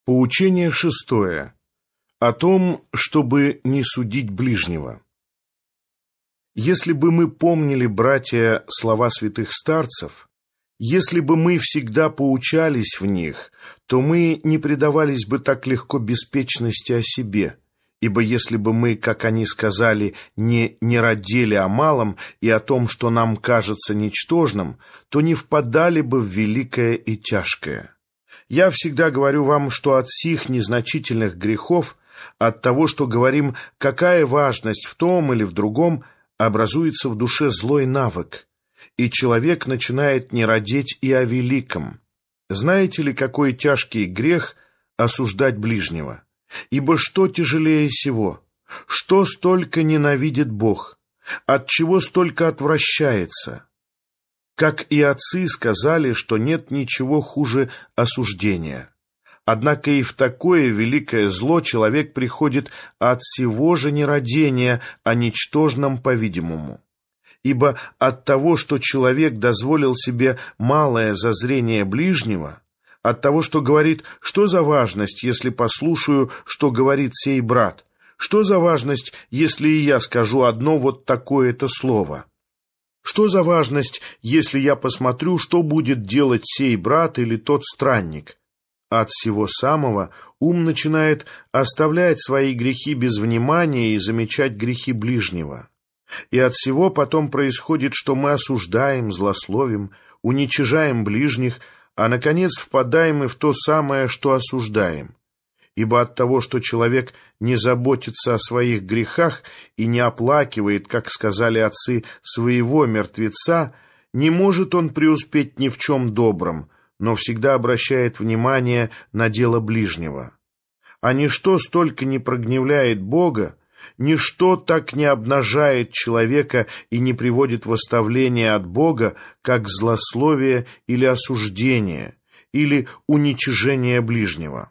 Поучение шестое. О том, чтобы не судить ближнего. Если бы мы помнили, братья, слова святых старцев, если бы мы всегда поучались в них, то мы не предавались бы так легко беспечности о себе, ибо если бы мы, как они сказали, не радели о малом и о том, что нам кажется ничтожным, то не впадали бы в великое и тяжкое. Я всегда говорю вам, что от сих незначительных грехов, от того, что говорим, какая важность в том или в другом, образуется в душе злой навык, и человек начинает не радеть и о великом. Знаете ли, какой тяжкий грех осуждать ближнего? Ибо что тяжелее сего? Что столько ненавидит Бог? От чего столько отвращается? Как и отцы сказали, что нет ничего хуже осуждения. Однако и в такое великое зло человек приходит от всего же нерадения, о ничтожном, по-видимому. Ибо от того, что человек дозволил себе малое зазрение ближнего, от того, что говорит, что за важность, если послушаю, что говорит сей брат, что за важность, если и я скажу одно вот такое-то слово, что за важность, если я посмотрю, что будет делать сей брат или тот странник. От всего самого ум начинает оставлять свои грехи без внимания и замечать грехи ближнего. И от всего потом происходит, что мы осуждаем, злословим, уничижаем ближних, а, наконец, впадаем и в то самое, что осуждаем. Ибо от того, что человек не заботится о своих грехах и не оплакивает, как сказали отцы, своего мертвеца, не может он преуспеть ни в чем добром, но всегда обращает внимание на дело ближнего. А ничто столько не прогневляет Бога, ничто так не обнажает человека и не приводит в восставление от Бога, как злословие или осуждение, или уничижение ближнего.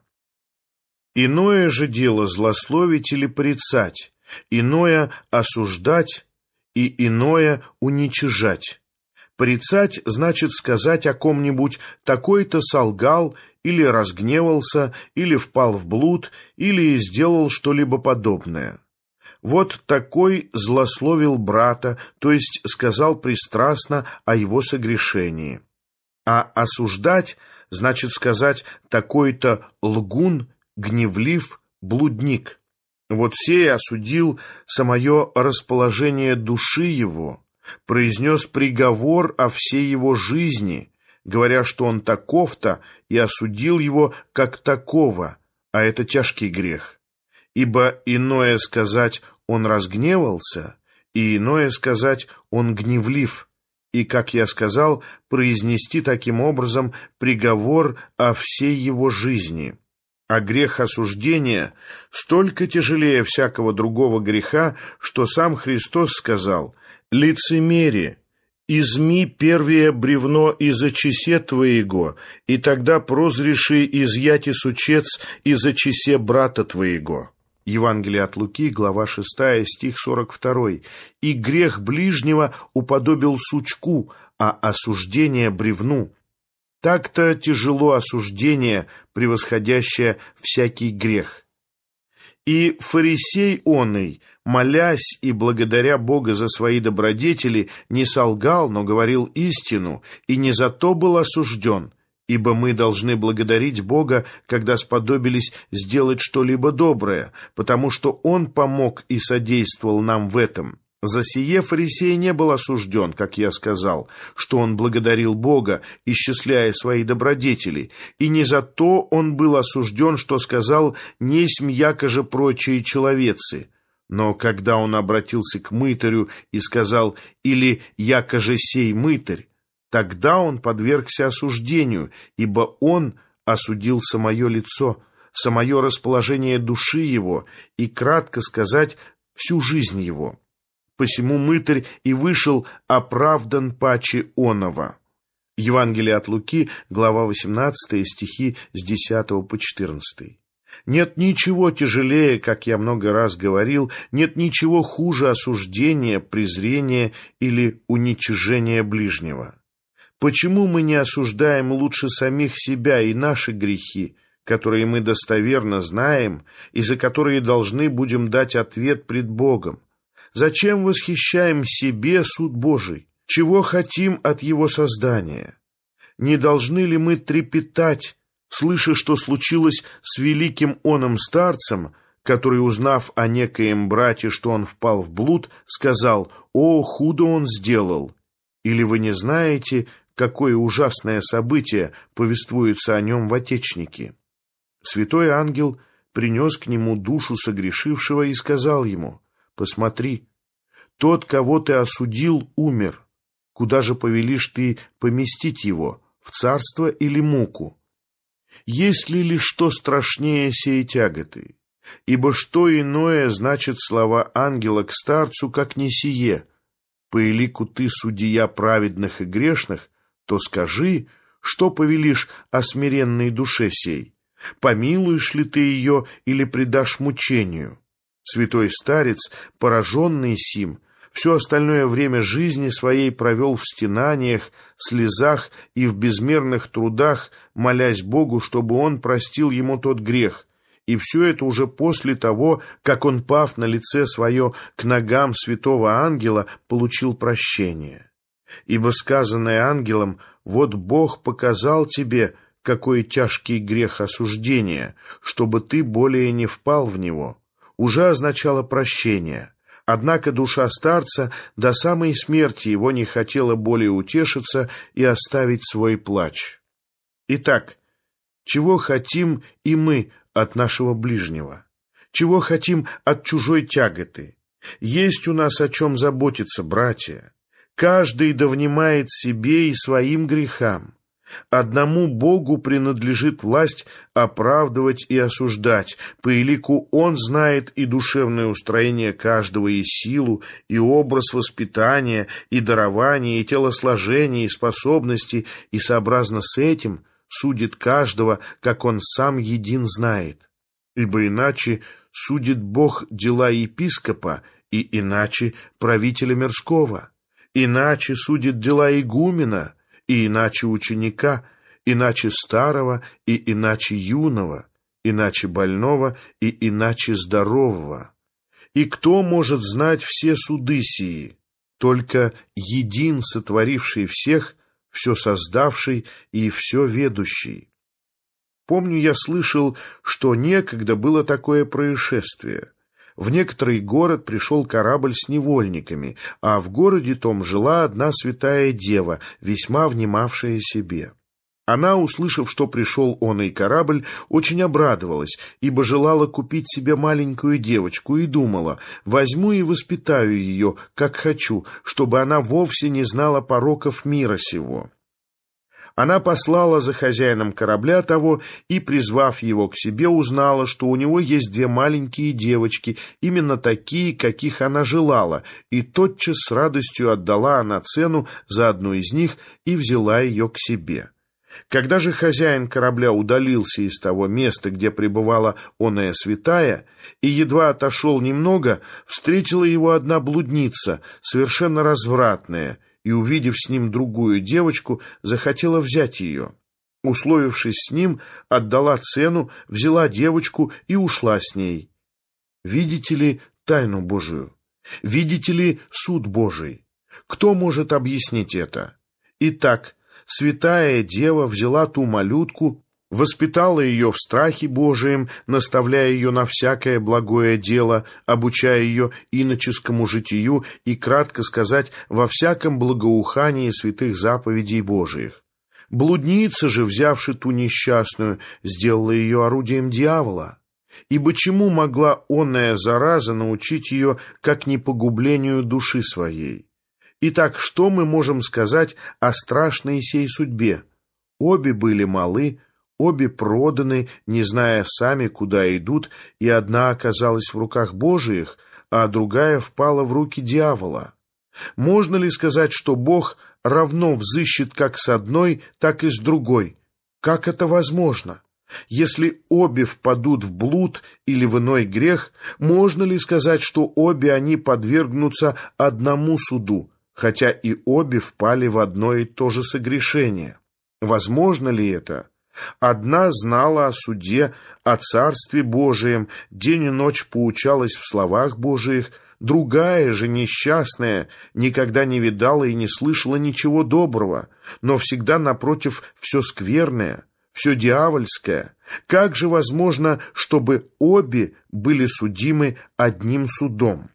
Иное же дело злословить или порицать, иное осуждать и иное уничижать. Порицать значит сказать о ком-нибудь: такой-то солгал, или разгневался, или впал в блуд, или сделал что-либо подобное. Вот такой злословил брата, то есть сказал пристрастно о его согрешении. А осуждать значит сказать: такой-то лгун, гневлив, блудник. Вот сей осудил самое расположение души его, произнес приговор о всей его жизни, говоря, что он таков-то, и осудил его как такого, а это тяжкий грех. Ибо иное сказать «он разгневался», и иное сказать «он гневлив», и, как я сказал, произнести таким образом приговор о всей его жизни. А грех осуждения столько тяжелее всякого другого греха, что сам Христос сказал: «Лицемерие, изми первое бревно из очесе твоего, и тогда прозреши изъяти сучец из очесе брата твоего». Евангелие от Луки, глава 6, стих 42. «И грех ближнего уподобил сучку, а осуждение бревну». Так-то тяжело осуждение, превосходящее всякий грех. И фарисей оный, молясь и благодаря Бога за свои добродетели, не солгал, но говорил истину, и не за то был осужден, ибо мы должны благодарить Бога, когда сподобились сделать что-либо доброе, потому что Он помог и содействовал нам в этом. За сие фарисей не был осужден, как я сказал, что он благодарил Бога, исчисляя свои добродетели, и не за то он был осужден, что сказал «несмь якоже прочие человецы». Но когда он обратился к мытарю и сказал «или якоже сей мытарь», тогда он подвергся осуждению, ибо он осудил самое лицо, самое расположение души его и, кратко сказать, всю жизнь его. Посему мытарь и вышел оправдан паче оного. Евангелие от Луки, глава 18, стихи с 10 по 14. Нет ничего тяжелее, как я много раз говорил, нет ничего хуже осуждения, презрения или уничижения ближнего. Почему мы не осуждаем лучше самих себя и наши грехи, которые мы достоверно знаем и за которые должны будем дать ответ пред Богом? Зачем восхищаем себе суд Божий? Чего хотим от Его создания? Не должны ли мы трепетать, слыша, что случилось с великим оном старцем, который, узнав о некоем брате, что он впал в блуд, сказал: «О, худо он сделал!» Или вы не знаете, какое ужасное событие повествуется о нем в Отечнике? Святой ангел принес к нему душу согрешившего и сказал ему: «Посмотри, тот, кого ты осудил, умер. Куда же повелишь ты поместить его, в царство или муку? Есть ли что страшнее сей тяготы? Ибо что иное значит слова ангела к старцу, как не сие? По элику ты судья праведных и грешных, то скажи, что повелишь о смиренной душе сей? Помилуешь ли ты ее или предашь мучению?» Святой старец, пораженный сим, все остальное время жизни своей провел в стенаниях, слезах и в безмерных трудах, молясь Богу, чтобы Он простил ему тот грех. И все это уже после того, как он, пав на лице свое к ногам святого ангела, получил прощение. Ибо сказанное ангелом: «Вот Бог показал тебе, какой тяжкий грех осуждения, чтобы ты более не впал в него», уже означало прощение. Однако душа старца до самой смерти его не хотела более утешиться и оставить свой плач. Итак, чего хотим и мы от нашего ближнего? Чего хотим от чужой тяготы? Есть у нас о чем заботиться, братья. Каждый да внимает себе и своим грехам. Одному Богу принадлежит власть оправдывать и осуждать. По элику Он знает и душевное устроение каждого, и силу, и образ воспитания, и дарования, и телосложения, и способности, и сообразно с этим судит каждого, как Он сам един знает. Ибо иначе судит Бог дела епископа, и иначе правителя мирского, иначе судит дела игумена, и иначе ученика, иначе старого, и иначе юного, иначе больного, и иначе здорового. И кто может знать все суды сии? Только един, сотворивший всех, все создавший и все ведущий. Помню, я слышал, что некогда было такое происшествие. В некоторый город пришел корабль с невольниками, а в городе том жила одна святая дева, весьма внимавшая себе. Она, услышав, что пришел оный корабль, очень обрадовалась, ибо желала купить себе маленькую девочку и думала: возьму и воспитаю ее, как хочу, чтобы она вовсе не знала пороков мира сего. Она послала за хозяином корабля того и, призвав его к себе, узнала, что у него есть две маленькие девочки, именно такие, каких она желала, и тотчас с радостью отдала она цену за одну из них и взяла ее к себе. Когда же хозяин корабля удалился из того места, где пребывала оная святая, и едва отошел немного, встретила его одна блудница, совершенно развратная, и, увидев с ним другую девочку, захотела взять ее. Условившись с ним, отдала цену, взяла девочку и ушла с ней. Видите ли тайну Божию? Видите ли суд Божий? Кто может объяснить это? Итак, святая дева взяла ту малютку, воспитала ее в страхе Божием, наставляя ее на всякое благое дело, обучая ее иноческому житию и, кратко сказать, во всяком благоухании святых заповедей Божиих. Блудница же, взявши ту несчастную, сделала ее орудием дьявола. Ибо чему могла оная зараза научить ее, как не погублению души своей? Итак, что мы можем сказать о страшной сей судьбе? Обе были малы, обе проданы, не зная сами, куда идут, и одна оказалась в руках Божиих, а другая впала в руки дьявола. Можно ли сказать, что Бог равно взыщет как с одной, так и с другой? Как это возможно? Если обе впадут в блуд или в иной грех, можно ли сказать, что обе они подвергнутся одному суду, хотя и обе впали в одно и то же согрешение? Возможно ли это? Одна знала о суде, о Царстве Божием, день и ночь поучалась в словах Божиих, другая же, несчастная, никогда не видала и не слышала ничего доброго, но всегда, напротив, все скверное, все дьявольское. Как же возможно, чтобы обе были судимы одним судом?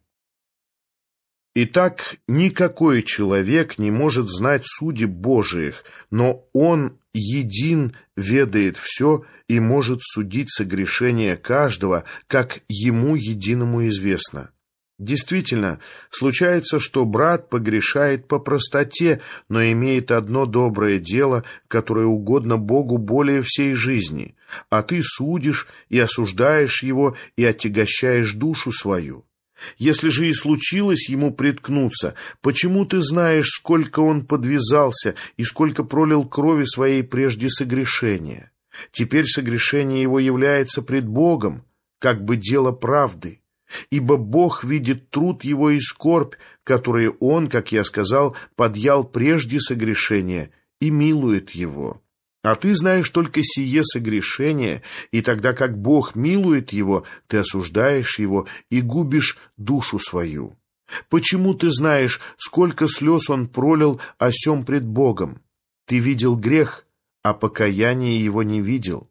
Итак, никакой человек не может знать судеб Божиих, но Он един ведает все и может судить согрешения каждого, как Ему единому известно. Действительно, случается, что брат погрешает по простоте, но имеет одно доброе дело, которое угодно Богу более всей жизни, а ты судишь и осуждаешь его и отягощаешь душу свою. Если же и случилось ему приткнуться, почему ты знаешь, сколько он подвязался и сколько пролил крови своей прежде согрешения? Теперь согрешение его является пред Богом, как бы дело правды. Ибо Бог видит труд его и скорбь, которые он, как я сказал, подъял прежде согрешения, и милует его. А ты знаешь только сие согрешение, и тогда как Бог милует его, ты осуждаешь его и губишь душу свою. Почему ты знаешь, сколько слез он пролил о сем пред Богом? Ты видел грех, а покаяния его не видел.